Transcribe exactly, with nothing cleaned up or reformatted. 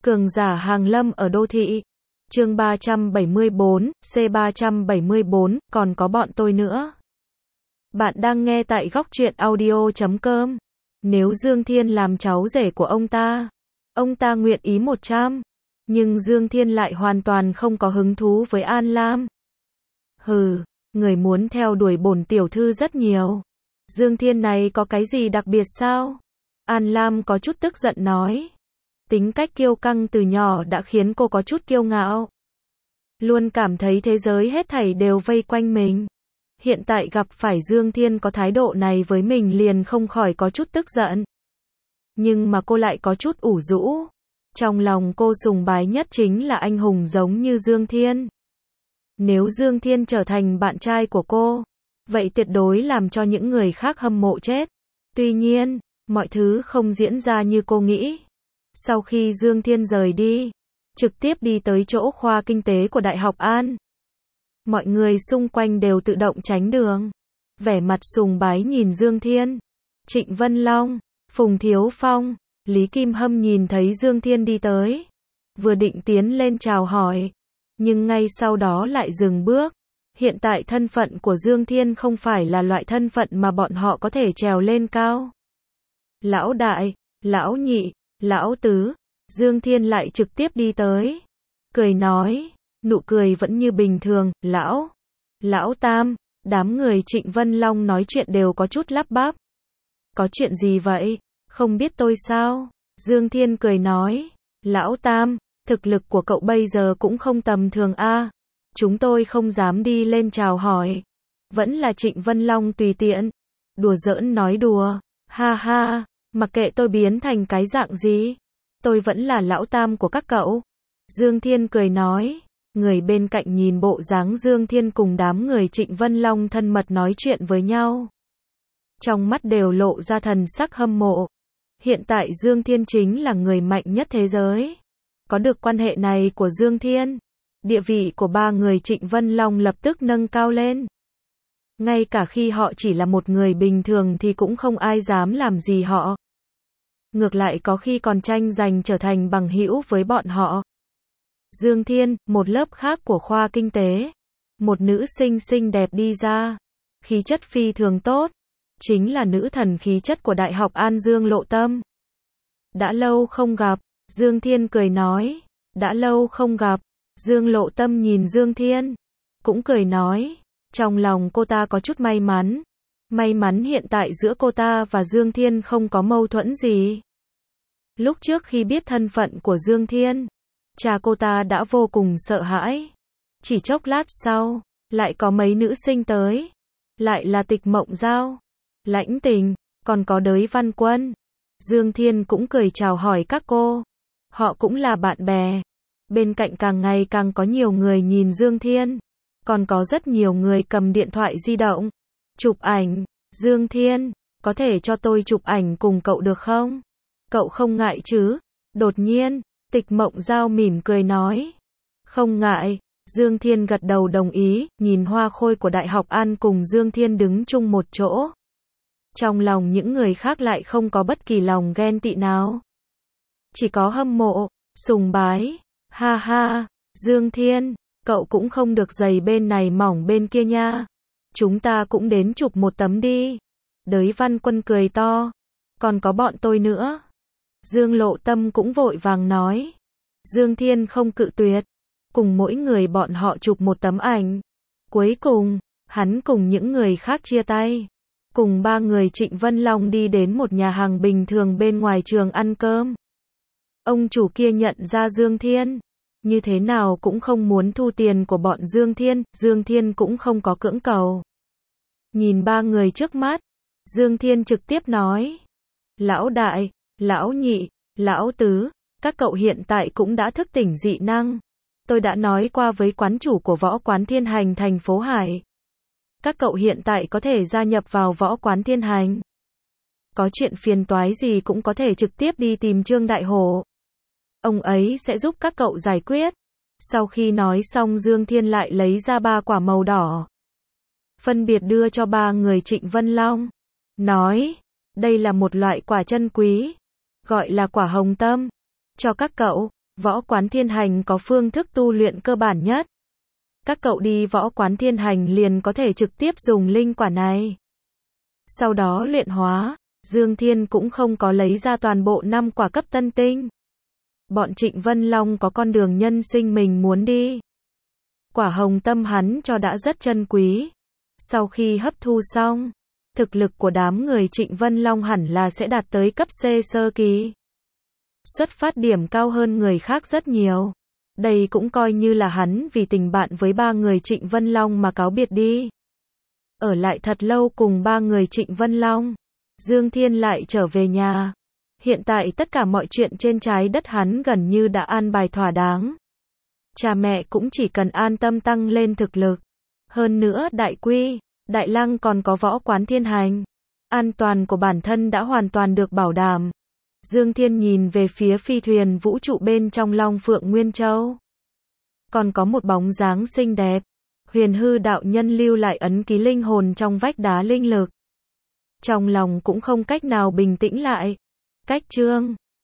Cường giả hàng lâm ở đô thị. Chương ba trăm bảy mươi bốn, C ba trăm bảy mươi bốn, còn có bọn tôi nữa. Bạn đang nghe tại góc truyện audio chấm com. Nếu Dương Thiên làm cháu rể của ông ta, ông ta nguyện ý một trăm. Nhưng Dương Thiên lại hoàn toàn không có hứng thú với An Lam. Hừ, người muốn theo đuổi bổn tiểu thư rất nhiều. Dương Thiên này có cái gì đặc biệt sao? An Lam có chút tức giận nói. Tính cách kiêu căng từ nhỏ đã khiến cô có chút kiêu ngạo. Luôn cảm thấy thế giới hết thảy đều vây quanh mình. Hiện tại gặp phải Dương Thiên có thái độ này với mình liền không khỏi có chút tức giận. Nhưng mà cô lại có chút ủ rũ. Trong lòng cô sùng bái nhất chính là anh hùng giống như Dương Thiên. Nếu Dương Thiên trở thành bạn trai của cô, vậy tuyệt đối làm cho những người khác hâm mộ chết. Tuy nhiên, mọi thứ không diễn ra như cô nghĩ. Sau khi Dương Thiên rời đi, trực tiếp đi tới chỗ khoa kinh tế của Đại học An. Mọi người xung quanh đều tự động tránh đường. Vẻ mặt sùng bái nhìn Dương Thiên. Trịnh Vân Long, Phùng Thiếu Phong, Lý Kim Hâm nhìn thấy Dương Thiên đi tới. Vừa định tiến lên chào hỏi. Nhưng ngay sau đó lại dừng bước. Hiện tại thân phận của Dương Thiên không phải là loại thân phận mà bọn họ có thể trèo lên cao. Lão đại, lão nhị, lão tứ, Dương Thiên lại trực tiếp đi tới. Cười nói, nụ cười vẫn như bình thường, lão, lão tam, đám người Trịnh Vân Long nói chuyện đều có chút lắp bắp. Có chuyện gì vậy, không biết tôi sao? Dương Thiên cười nói, lão tam, thực lực của cậu bây giờ cũng không tầm thường a. Chúng tôi không dám đi lên chào hỏi. Vẫn là Trịnh Vân Long tùy tiện. Đùa giỡn nói đùa, ha ha, mặc kệ tôi biến thành cái dạng gì, tôi vẫn là lão tam của các cậu. Dương Thiên cười nói, người bên cạnh nhìn bộ dáng Dương Thiên cùng đám người Trịnh Vân Long thân mật nói chuyện với nhau. Trong mắt đều lộ ra thần sắc hâm mộ. Hiện tại Dương Thiên chính là người mạnh nhất thế giới. Có được quan hệ này của Dương Thiên, địa vị của ba người Trịnh Vân Long lập tức nâng cao lên. Ngay cả khi họ chỉ là một người bình thường thì cũng không ai dám làm gì họ. Ngược lại có khi còn tranh giành trở thành bằng hữu với bọn họ. Dương Thiên, một lớp khác của khoa kinh tế. Một nữ sinh xinh đẹp đi ra. Khí chất phi thường tốt. Chính là nữ thần khí chất của Đại học An Dương Lộ Tâm. Đã lâu không gặp, Dương Thiên cười nói. Đã lâu không gặp. Dương Lộ Tâm nhìn Dương Thiên. Cũng cười nói. Trong lòng cô ta có chút may mắn. May mắn hiện tại giữa cô ta và Dương Thiên không có mâu thuẫn gì. Lúc trước khi biết thân phận của Dương Thiên, cha cô ta đã vô cùng sợ hãi. Chỉ chốc lát sau, lại có mấy nữ sinh tới. Lại là Tịch Mộng Giao, Lãnh Tình, còn có Đới Văn Quân. Dương Thiên cũng cười chào hỏi các cô. Họ cũng là bạn bè. Bên cạnh càng ngày càng có nhiều người nhìn Dương Thiên. Còn có rất nhiều người cầm điện thoại di động. Chụp ảnh. Dương Thiên, có thể cho tôi chụp ảnh cùng cậu được không? Cậu không ngại chứ? Đột nhiên, Tịch Mộng Giao mỉm cười nói. Không ngại. Dương Thiên gật đầu đồng ý, nhìn hoa khôi của Đại học An cùng Dương Thiên đứng chung một chỗ. Trong lòng những người khác lại không có bất kỳ lòng ghen tị nào. Chỉ có hâm mộ, sùng bái. Ha ha, Dương Thiên, cậu cũng không được giày bên này mỏng bên kia nha. Chúng ta cũng đến chụp một tấm đi. Đới Văn Quân cười to. Còn có bọn tôi nữa. Dương Lộ Tâm cũng vội vàng nói. Dương Thiên không cự tuyệt. Cùng mỗi người bọn họ chụp một tấm ảnh. Cuối cùng, hắn cùng những người khác chia tay. Cùng ba người Trịnh Vân Long đi đến một nhà hàng bình thường bên ngoài trường ăn cơm. Ông chủ kia nhận ra Dương Thiên. Như thế nào cũng không muốn thu tiền của bọn Dương Thiên. Dương Thiên cũng không có cưỡng cầu. Nhìn ba người trước mắt, Dương Thiên trực tiếp nói. Lão đại, lão nhị, lão tứ, các cậu hiện tại cũng đã thức tỉnh dị năng. Tôi đã nói qua với quán chủ của võ quán Thiên Hành thành phố Hải. Các cậu hiện tại có thể gia nhập vào võ quán Thiên Hành. Có chuyện phiền toái gì cũng có thể trực tiếp đi tìm Trương Đại Hổ. Ông ấy sẽ giúp các cậu giải quyết. Sau khi nói xong Dương Thiên lại lấy ra ba quả màu đỏ. Phân biệt đưa cho ba người Trịnh Vân Long. Nói, đây là một loại quả chân quý. Gọi là quả hồng tâm. Cho các cậu, Võ Quán Thiên Hành có phương thức tu luyện cơ bản nhất. Các cậu đi Võ Quán Thiên Hành liền có thể trực tiếp dùng linh quả này. Sau đó luyện hóa, Dương Thiên cũng không có lấy ra toàn bộ năm quả cấp tân tinh. Bọn Trịnh Vân Long có con đường nhân sinh mình muốn đi. Quả hồng tâm hắn cho đã rất chân quý. Sau khi hấp thu xong, thực lực của đám người Trịnh Vân Long hẳn là sẽ đạt tới cấp C sơ kỳ. Xuất phát điểm cao hơn người khác rất nhiều. Đây cũng coi như là hắn vì tình bạn với ba người Trịnh Vân Long mà cáo biệt đi. Ở lại thật lâu cùng ba người Trịnh Vân Long, Dương Thiên lại trở về nhà. Hiện tại tất cả mọi chuyện trên trái đất hắn gần như đã an bài thỏa đáng. Cha mẹ cũng chỉ cần an tâm tăng lên thực lực. Hơn nữa Đại Quy, Đại Lăng còn có Võ Quán Thiên Hành. An toàn của bản thân đã hoàn toàn được bảo đảm. Dương Thiên nhìn về phía phi thuyền vũ trụ bên trong Long Phượng Nguyên Châu. Còn có một bóng dáng xinh đẹp. Huyền hư đạo nhân lưu lại ấn ký linh hồn trong vách đá linh lực. Trong lòng cũng không cách nào bình tĩnh lại. Cách chương